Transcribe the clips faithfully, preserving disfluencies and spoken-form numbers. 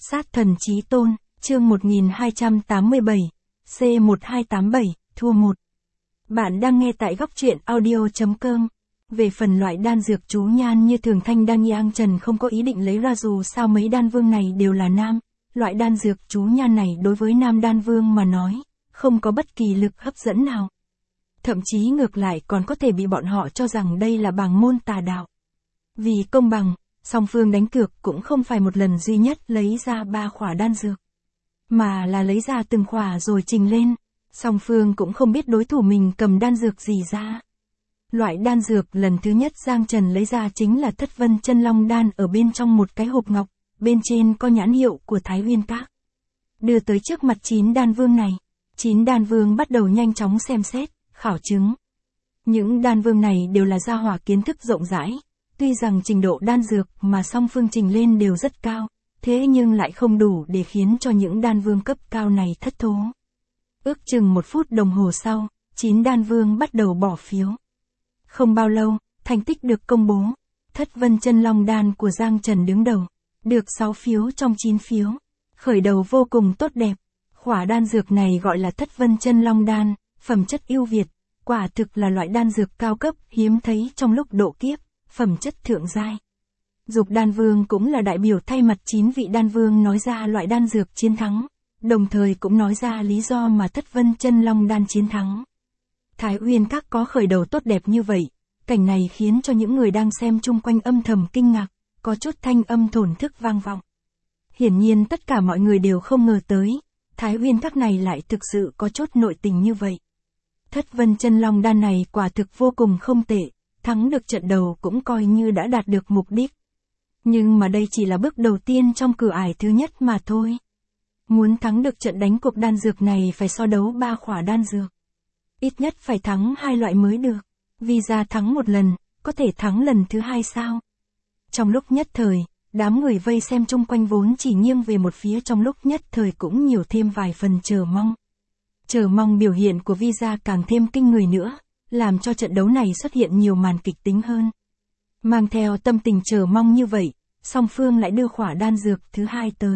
Sát thần chí tôn, chương một nghìn hai trăm tám mươi bảy, C một hai tám bảy, thua một. Bạn đang nghe tại góc truyện audio.com. Về phần loại đan dược chú nhan như thường thanh đan Yang Trần không có ý định lấy ra, dù sao mấy đan vương này đều là nam. Loại đan dược chú nhan này đối với nam đan vương mà nói, không có bất kỳ lực hấp dẫn nào. Thậm chí ngược lại còn có thể bị bọn họ cho rằng đây là bảng môn tà đạo. Vì công bằng, song phương đánh cược cũng không phải một lần duy nhất lấy ra ba khỏa đan dược, mà là lấy ra từng khỏa rồi trình lên. Song phương cũng không biết đối thủ mình cầm đan dược gì ra. Loại đan dược lần thứ nhất Giang Trần lấy ra chính là Thất Vân Chân Long đan, ở bên trong một cái hộp ngọc, bên trên có nhãn hiệu của Thái Uyên Các. Đưa tới trước mặt chín đan vương này, chín đan vương bắt đầu nhanh chóng xem xét, khảo chứng. Những đan vương này đều là gia hỏa kiến thức rộng rãi, tuy rằng trình độ đan dược mà song phương trình lên đều rất cao, thế nhưng lại không đủ để khiến cho những đan vương cấp cao này thất thố. Ước chừng một phút đồng hồ sau, chín đan vương bắt đầu bỏ phiếu. Không bao lâu, thành tích được công bố. Thất Vân Chân Long đan của Giang Trần đứng đầu, được sáu phiếu trong chín phiếu. Khởi đầu vô cùng tốt đẹp. Khỏa đan dược này gọi là Thất Vân Chân Long đan, phẩm chất ưu việt, quả thực là loại đan dược cao cấp hiếm thấy trong lúc độ kiếp, phẩm chất thượng giai. Dục đan vương cũng là đại biểu thay mặt chín vị đan vương nói ra loại đan dược chiến thắng, đồng thời cũng nói ra lý do mà Thất Vân Chân Long đan chiến thắng. Thái Uyên Các có khởi đầu tốt đẹp như vậy, cảnh này khiến cho những người đang xem chung quanh âm thầm kinh ngạc, có chút thanh âm thổn thức vang vọng. Hiển nhiên tất cả mọi người đều không ngờ tới, Thái Uyên Các này lại thực sự có chút nội tình như vậy. Thất Vân Chân Long đan này quả thực vô cùng không tệ, thắng được trận đầu cũng coi như đã đạt được mục đích. Nhưng mà đây chỉ là bước đầu tiên trong cửa ải thứ nhất mà thôi. Muốn thắng được trận đánh cuộc đan dược này phải so đấu ba khỏa đan dược. Ít nhất phải thắng hai loại mới được. Vì ra thắng một lần, có thể thắng lần thứ hai sao? Trong lúc nhất thời, đám người vây xem chung quanh vốn chỉ nghiêng về một phía, trong lúc nhất thời cũng nhiều thêm vài phần chờ mong. Chờ mong biểu hiện của Visa càng thêm kinh người nữa, làm cho trận đấu này xuất hiện nhiều màn kịch tính hơn. Mang theo tâm tình chờ mong như vậy, song phương lại đưa khỏa đan dược thứ hai tới.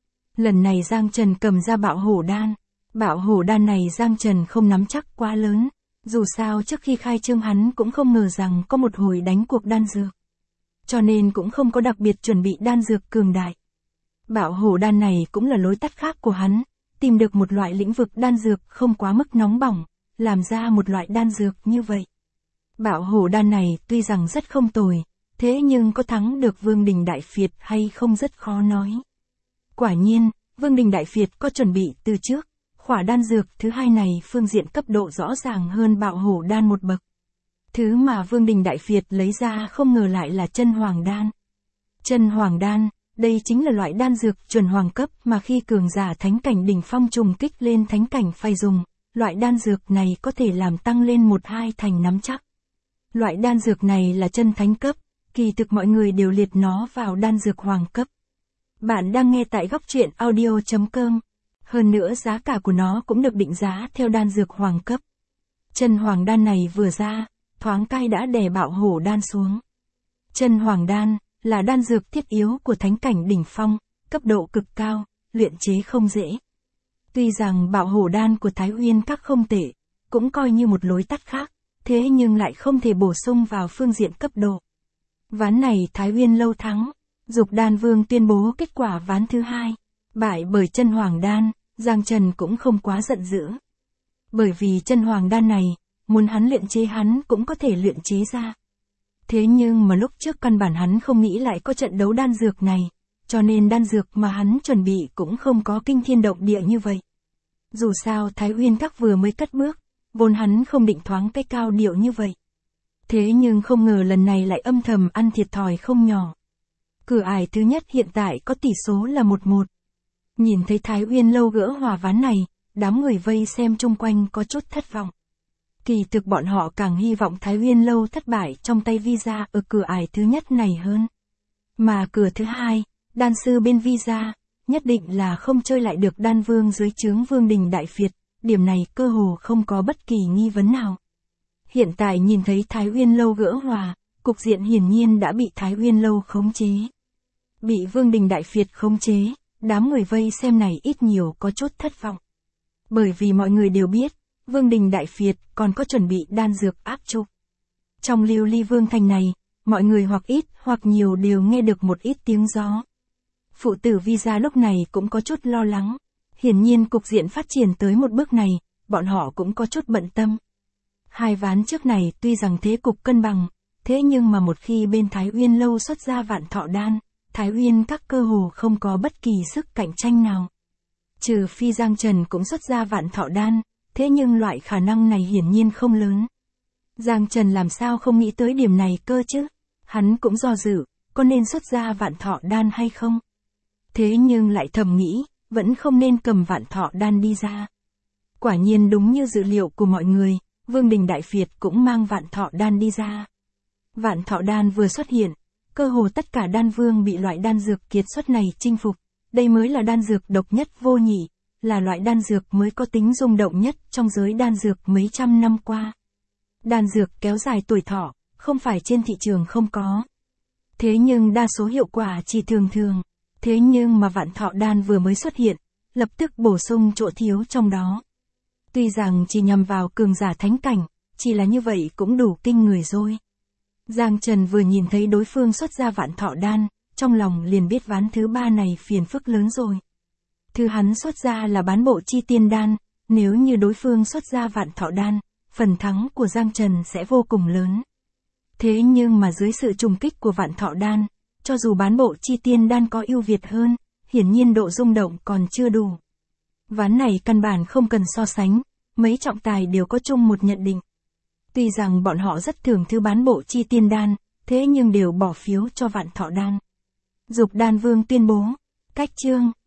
Lần này Giang Trần cầm ra Bạo Hổ đan. Bạo Hổ đan này Giang Trần không nắm chắc quá lớn, dù sao trước khi khai trương hắn cũng không ngờ rằng có một hồi đánh cuộc đan dược, cho nên cũng không có đặc biệt chuẩn bị đan dược cường đại. Bạo Hổ đan này cũng là lối tắt khác của hắn, tìm được một loại lĩnh vực đan dược không quá mức nóng bỏng, làm ra một loại đan dược như vậy. Bạo Hổ đan này tuy rằng rất không tồi, thế nhưng có thắng được Vương Đình Đại Phiệt hay không rất khó nói. Quả nhiên, Vương Đình Đại Phiệt có chuẩn bị từ trước, khỏa đan dược thứ hai này phương diện cấp độ rõ ràng hơn Bạo Hổ đan một bậc. Thứ mà Vương Đình Đại Phiệt lấy ra không ngờ lại là Chân Hoàng đan. Chân Hoàng đan, đây chính là loại đan dược chuẩn hoàng cấp mà khi cường giả thánh cảnh đỉnh phong trùng kích lên thánh cảnh phải dùng. Loại đan dược này có thể làm tăng lên một hai thành nắm chắc. Loại đan dược này là chân thánh cấp, kỳ thực mọi người đều liệt nó vào đan dược hoàng cấp. Bạn đang nghe tại góc truyện audio.com. Hơn nữa giá cả của nó cũng được định giá theo đan dược hoàng cấp. Chân Hoàng đan này vừa ra, thoáng cai đã đè Bạo Hổ đan xuống. Chân Hoàng đan là đan dược thiết yếu của thánh cảnh đỉnh phong, cấp độ cực cao, luyện chế không dễ. Tuy rằng Bạo Hổ đan của Thái Uyên Các không tệ, cũng coi như một lối tắt khác, thế nhưng lại không thể bổ sung vào phương diện cấp độ. Ván này Thái Uyên Lâu thắng, Dục đan vương tuyên bố kết quả ván thứ hai, bại bởi Chân Hoàng đan. Giang Trần cũng không quá giận dữ. Bởi vì Chân Hoàng đan này, muốn hắn luyện chế hắn cũng có thể luyện chế ra. Thế nhưng mà lúc trước căn bản hắn không nghĩ lại có trận đấu đan dược này, cho nên đan dược mà hắn chuẩn bị cũng không có kinh thiên động địa như vậy. Dù sao Thái Uyên Các vừa mới cất bước, vốn hắn không định thoáng cái cao điệu như vậy. Thế nhưng không ngờ lần này lại âm thầm ăn thiệt thòi không nhỏ. Cửa ải thứ nhất hiện tại có tỷ số là một một. Nhìn thấy Thái Uyên Lâu gỡ hòa ván này, đám người vây xem chung quanh có chút thất vọng. Kỳ thực bọn họ càng hy vọng Thái Uyên Lâu thất bại trong tay Visa ở cửa ải thứ nhất này hơn. Mà cửa thứ hai, đan sư bên Visa, nhất định là không chơi lại được đan vương dưới trướng Vương Đình Đại Phiệt, điểm này cơ hồ không có bất kỳ nghi vấn nào. Hiện tại nhìn thấy Thái Uyên Lâu gỡ hòa, cục diện hiển nhiên đã bị Thái Uyên Lâu khống chế. Bị Vương Đình Đại Phiệt khống chế, đám người vây xem này ít nhiều có chút thất vọng. Bởi vì mọi người đều biết, Vương Đình Đại Phiệt còn có chuẩn bị đan dược áp trục. Trong Lưu Ly Vương thành này, mọi người hoặc ít hoặc nhiều đều nghe được một ít tiếng gió. Phụ tử Vi Gia lúc này cũng có chút lo lắng. Hiển nhiên cục diện phát triển tới một bước này, bọn họ cũng có chút bận tâm. Hai ván trước này tuy rằng thế cục cân bằng, thế nhưng mà một khi bên Thái Uyên Lâu xuất ra Vạn Thọ Đan, Thái Uyên các cơ hồ không có bất kỳ sức cạnh tranh nào. Trừ phi Giang Trần cũng xuất ra Vạn Thọ Đan, thế nhưng loại khả năng này hiển nhiên không lớn. Giang Trần làm sao không nghĩ tới điểm này cơ chứ? Hắn cũng do dự, có nên xuất ra Vạn Thọ Đan hay không? Thế nhưng lại thầm nghĩ, vẫn không nên cầm Vạn Thọ Đan đi ra. Quả nhiên đúng như dự liệu của mọi người, Vương Đình Đại Phiệt cũng mang Vạn Thọ Đan đi ra. Vạn Thọ Đan vừa xuất hiện, cơ hồ tất cả đan vương bị loại đan dược kiệt xuất này chinh phục. Đây mới là đan dược độc nhất vô nhị, là loại đan dược mới có tính rung động nhất trong giới đan dược mấy trăm năm qua. Đan dược kéo dài tuổi thọ, không phải trên thị trường không có. Thế nhưng đa số hiệu quả chỉ thường thường. Thế nhưng mà Vạn Thọ Đan vừa mới xuất hiện, lập tức bổ sung chỗ thiếu trong đó. Tuy rằng chỉ nhằm vào cường giả thánh cảnh, chỉ là như vậy cũng đủ kinh người rồi. Giang Trần vừa nhìn thấy đối phương xuất ra Vạn Thọ Đan, trong lòng liền biết ván thứ ba này phiền phức lớn rồi. Thứ hắn xuất ra là bán bộ chi tiên đan, nếu như đối phương xuất ra Vạn Thọ Đan, phần thắng của Giang Trần sẽ vô cùng lớn. Thế nhưng mà dưới sự trùng kích của Vạn Thọ Đan, cho dù bán bộ chi tiên đan có ưu việt hơn, hiển nhiên độ rung động còn chưa đủ. Ván này căn bản không cần so sánh, mấy trọng tài đều có chung một nhận định. Tuy rằng bọn họ rất thường thứ bán bộ chi tiên đan, thế nhưng đều bỏ phiếu cho Vạn Thọ Đan. Dục Đan Vương tuyên bố, cách chương.